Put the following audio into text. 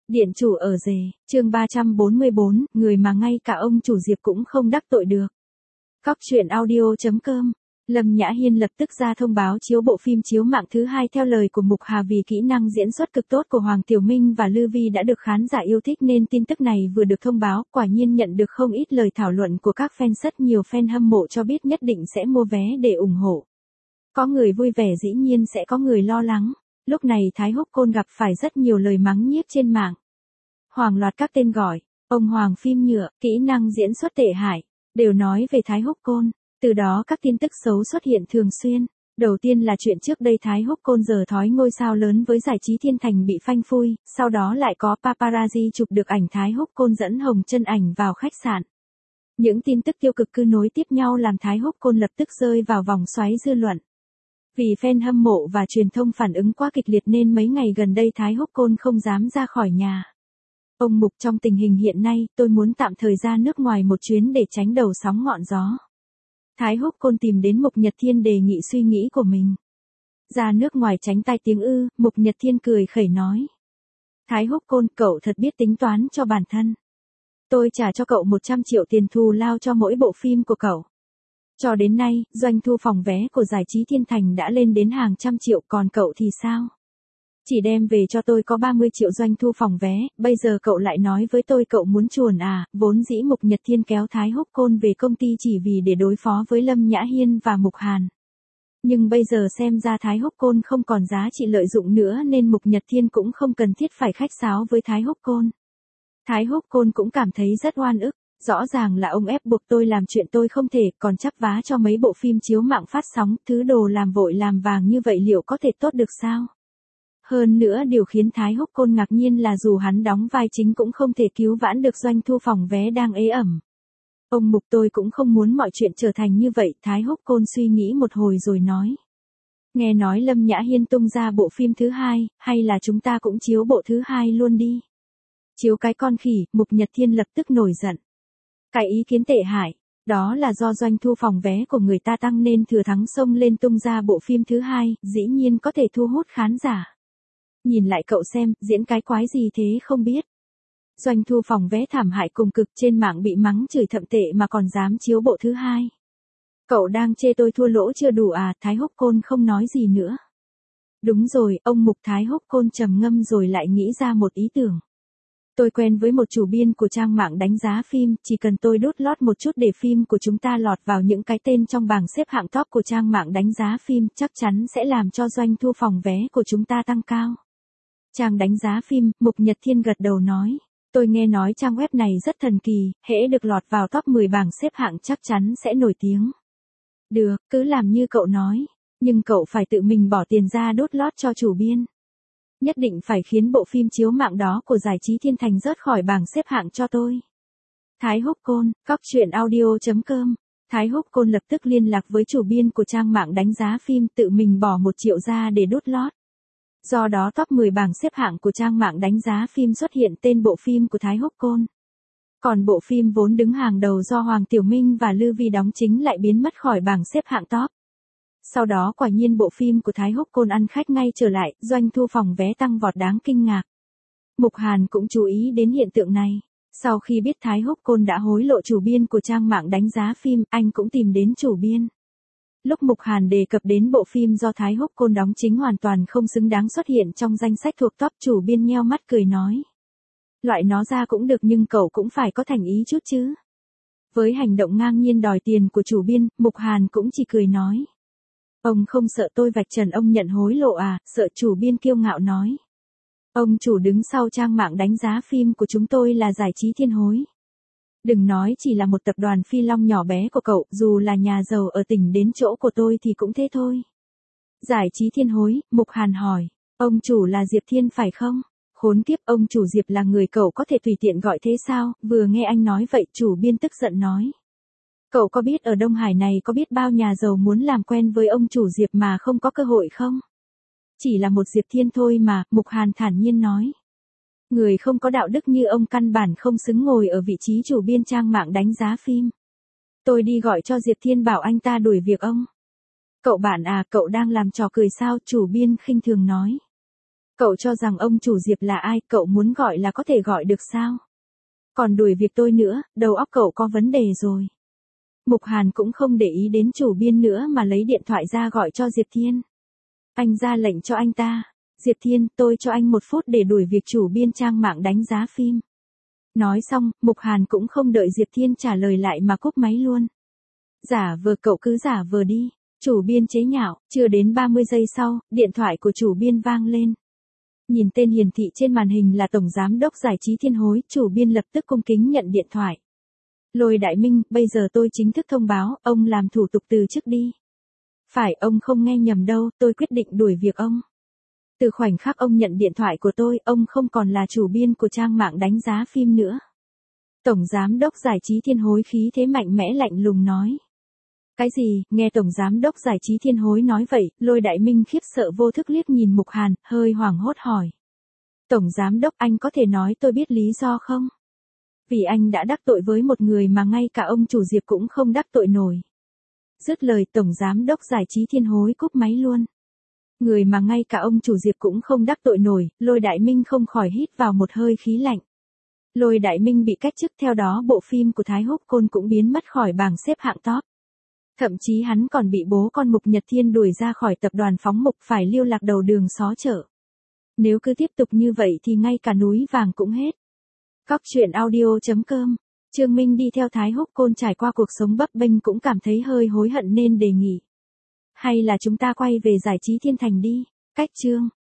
Điện chủ ở rể, chương 344, người mà ngay cả ông chủ Diệp cũng không đắc tội được. Cóc truyện audio.com. Lâm Nhã Hiên lập tức ra thông báo chiếu bộ phim chiếu mạng thứ 2 theo lời của Mục Hà vì kỹ năng diễn xuất cực tốt của Hoàng Tiểu Minh và Lư Vi đã được khán giả yêu thích nên tin tức này vừa được thông báo, quả nhiên nhận được không ít lời thảo luận của các fan, rất nhiều fan hâm mộ cho biết nhất định sẽ mua vé để ủng hộ. Có người vui vẻ dĩ nhiên sẽ có người lo lắng. Lúc này Thái Húc Côn gặp phải rất nhiều lời mắng nhiếc trên mạng. Hàng loạt các tên gọi, ông Hoàng phim nhựa, kỹ năng diễn xuất tệ hại, đều nói về Thái Húc Côn. Từ đó các tin tức xấu xuất hiện thường xuyên. Đầu tiên là chuyện trước đây Thái Húc Côn giờ thói ngôi sao lớn với giải trí thiên thành bị phanh phui, sau đó lại có paparazzi chụp được ảnh Thái Húc Côn dẫn Hồng Chân Ảnh vào khách sạn. Những tin tức tiêu cực cứ nối tiếp nhau làm Thái Húc Côn lập tức rơi vào vòng xoáy dư luận. Vì fan hâm mộ và truyền thông phản ứng quá kịch liệt nên mấy ngày gần đây Thái Húc Côn không dám ra khỏi nhà. Ông Mục, trong tình hình hiện nay, tôi muốn tạm thời ra nước ngoài một chuyến để tránh đầu sóng ngọn gió. Thái Húc Côn tìm đến Mục Nhật Thiên đề nghị suy nghĩ của mình. Ra nước ngoài tránh tai tiếng ư? Mục Nhật Thiên cười khẩy nói. Thái Húc Côn, cậu thật biết tính toán cho bản thân. Tôi trả cho cậu 100 triệu tiền thù lao cho mỗi bộ phim của cậu. Cho đến nay, doanh thu phòng vé của giải trí thiên thành đã lên đến hàng trăm triệu, còn cậu thì sao? Chỉ đem về cho tôi có 30 triệu doanh thu phòng vé, bây giờ cậu lại nói với tôi cậu muốn chuồn à? Vốn dĩ Mục Nhật Thiên kéo Thái Húc Côn về công ty chỉ vì để đối phó với Lâm Nhã Hiên và Mục Hàn. Nhưng bây giờ xem ra Thái Húc Côn không còn giá trị lợi dụng nữa nên Mục Nhật Thiên cũng không cần thiết phải khách sáo với Thái Húc Côn. Thái Húc Côn cũng cảm thấy rất oan ức. Rõ ràng là ông ép buộc tôi làm chuyện tôi không thể, còn chắp vá cho mấy bộ phim chiếu mạng phát sóng, thứ đồ làm vội làm vàng như vậy liệu có thể tốt được sao? Hơn nữa điều khiến Thái Húc Côn ngạc nhiên là dù hắn đóng vai chính cũng không thể cứu vãn được doanh thu phòng vé đang ế ẩm. Ông Mục, tôi cũng không muốn mọi chuyện trở thành như vậy, Thái Húc Côn suy nghĩ một hồi rồi nói. Nghe nói Lâm Nhã Hiên tung ra bộ phim thứ 2, hay là chúng ta cũng chiếu bộ thứ 2 luôn đi? Chiếu cái con khỉ, Mục Nhật Thiên lập tức nổi giận. Cái ý kiến tệ hại, đó là do doanh thu phòng vé của người ta tăng nên thừa thắng xông lên tung ra bộ phim thứ 2, dĩ nhiên có thể thu hút khán giả. Nhìn lại cậu xem, diễn cái quái gì thế không biết. Doanh thu phòng vé thảm hại cùng cực, trên mạng bị mắng chửi thậm tệ mà còn dám chiếu bộ thứ 2. Cậu đang chê tôi thua lỗ chưa đủ à? Thái Húc Côn không nói gì nữa. Đúng rồi, ông Mục. Thái Húc Côn trầm ngâm rồi lại nghĩ ra một ý tưởng. Tôi quen với một chủ biên của trang mạng đánh giá phim, chỉ cần tôi đút lót một chút để phim của chúng ta lọt vào những cái tên trong bảng xếp hạng top của trang mạng đánh giá phim, chắc chắn sẽ làm cho doanh thu phòng vé của chúng ta tăng cao. Trang đánh giá phim, Mục Nhật Thiên gật đầu nói. Tôi nghe nói trang web này rất thần kỳ, hễ được lọt vào top 10 bảng xếp hạng chắc chắn sẽ nổi tiếng. Được, cứ làm như cậu nói, nhưng cậu phải tự mình bỏ tiền ra đút lót cho chủ biên. Nhất định phải khiến bộ phim chiếu mạng đó của giải trí thiên thành rớt khỏi bảng xếp hạng cho tôi. Thái Húc Côn, cóc truyện audio.com. Thái Húc Côn lập tức liên lạc với chủ biên của trang mạng đánh giá phim, tự mình bỏ 1 triệu ra để đút lót. Do đó top 10 bảng xếp hạng của trang mạng đánh giá phim xuất hiện tên bộ phim của Thái Húc Côn. Còn bộ phim vốn đứng hàng đầu do Hoàng Tiểu Minh và Lư Vi đóng chính lại biến mất khỏi bảng xếp hạng top. Sau đó quả nhiên bộ phim của Thái Húc Côn ăn khách ngay trở lại, doanh thu phòng vé tăng vọt đáng kinh ngạc. Mục Hàn cũng chú ý đến hiện tượng này. Sau khi biết Thái Húc Côn đã hối lộ chủ biên của trang mạng đánh giá phim, anh cũng tìm đến chủ biên. Lúc Mục Hàn đề cập đến bộ phim do Thái Húc Côn đóng chính hoàn toàn không xứng đáng xuất hiện trong danh sách thuộc top, chủ biên nheo mắt cười nói. Loại nó ra cũng được nhưng cậu cũng phải có thành ý chút chứ. Với hành động ngang nhiên đòi tiền của chủ biên, Mục Hàn cũng chỉ cười nói. Ông không sợ tôi vạch trần ông nhận hối lộ à? Sợ, chủ biên kiêu ngạo nói. Ông chủ đứng sau trang mạng đánh giá phim của chúng tôi là giải trí thiên hối. Đừng nói chỉ là một tập đoàn phi long nhỏ bé của cậu, dù là nhà giàu ở tỉnh đến chỗ của tôi thì cũng thế thôi. Giải trí thiên hối, Mục Hàn hỏi. Ông chủ là Diệp Thiên phải không? Khốn kiếp, ông chủ Diệp là người cậu có thể tùy tiện gọi thế sao? Vừa nghe anh nói vậy, chủ biên tức giận nói. Cậu có biết ở Đông Hải này có biết bao nhà giàu muốn làm quen với ông chủ Diệp mà không có cơ hội không? Chỉ là một Diệp Thiên thôi mà, Mục Hàn thản nhiên nói. Người không có đạo đức như ông căn bản không xứng ngồi ở vị trí chủ biên trang mạng đánh giá phim. Tôi đi gọi cho Diệp Thiên bảo anh ta đuổi việc ông. Cậu bạn à, cậu đang làm trò cười sao? Chủ biên khinh thường nói. Cậu cho rằng ông chủ Diệp là ai, cậu muốn gọi là có thể gọi được sao? Còn đuổi việc tôi nữa, đầu óc cậu có vấn đề rồi. Mục Hàn cũng không để ý đến chủ biên nữa mà lấy điện thoại ra gọi cho Diệp Thiên. Anh ra lệnh cho anh ta. Diệp Thiên, tôi cho anh 1 phút để đuổi việc chủ biên trang mạng đánh giá phim. Nói xong, Mục Hàn cũng không đợi Diệp Thiên trả lời lại mà cúp máy luôn. Giả vờ, cậu cứ giả vờ đi. Chủ biên chế nhạo, chưa đến 30 giây sau, điện thoại của chủ biên vang lên. Nhìn tên hiển thị trên màn hình là Tổng Giám đốc Giải trí Thiên Hối, chủ biên lập tức cung kính nhận điện thoại. Lôi Đại Minh, bây giờ tôi chính thức thông báo, ông làm thủ tục từ chức đi. Phải, ông không nghe nhầm đâu, tôi quyết định đuổi việc ông. Từ khoảnh khắc ông nhận điện thoại của tôi, ông không còn là chủ biên của trang mạng đánh giá phim nữa. Tổng Giám đốc Giải trí Thiên Hối khí thế mạnh mẽ lạnh lùng nói. Cái gì? Nghe Tổng Giám đốc Giải trí Thiên Hối nói vậy, Lôi Đại Minh khiếp sợ vô thức liếc nhìn Mục Hàn, hơi hoảng hốt hỏi. Tổng Giám đốc, anh có thể nói tôi biết lý do không? Vì anh đã đắc tội với một người mà ngay cả ông chủ Diệp cũng không đắc tội nổi. Dứt lời, Tổng Giám đốc Giải trí Thiên Hối cúp máy luôn. Người mà ngay cả ông chủ Diệp cũng không đắc tội nổi, Lôi Đại Minh không khỏi hít vào một hơi khí lạnh. Lôi Đại Minh bị cách chức, theo đó bộ phim của Thái Húc Côn cũng biến mất khỏi bảng xếp hạng top. Thậm chí hắn còn bị bố con Mục Nhật Thiên đuổi ra khỏi tập đoàn Phóng Mục, phải lưu lạc đầu đường xó chợ. Nếu cứ tiếp tục như vậy thì ngay cả núi vàng cũng hết. Cóc truyện audio.com. Trương Minh đi theo Thái Húc Côn trải qua cuộc sống bấp bênh cũng cảm thấy hơi hối hận nên đề nghị. Hay là chúng ta quay về Giải trí Thiên Thành đi. Cách chương.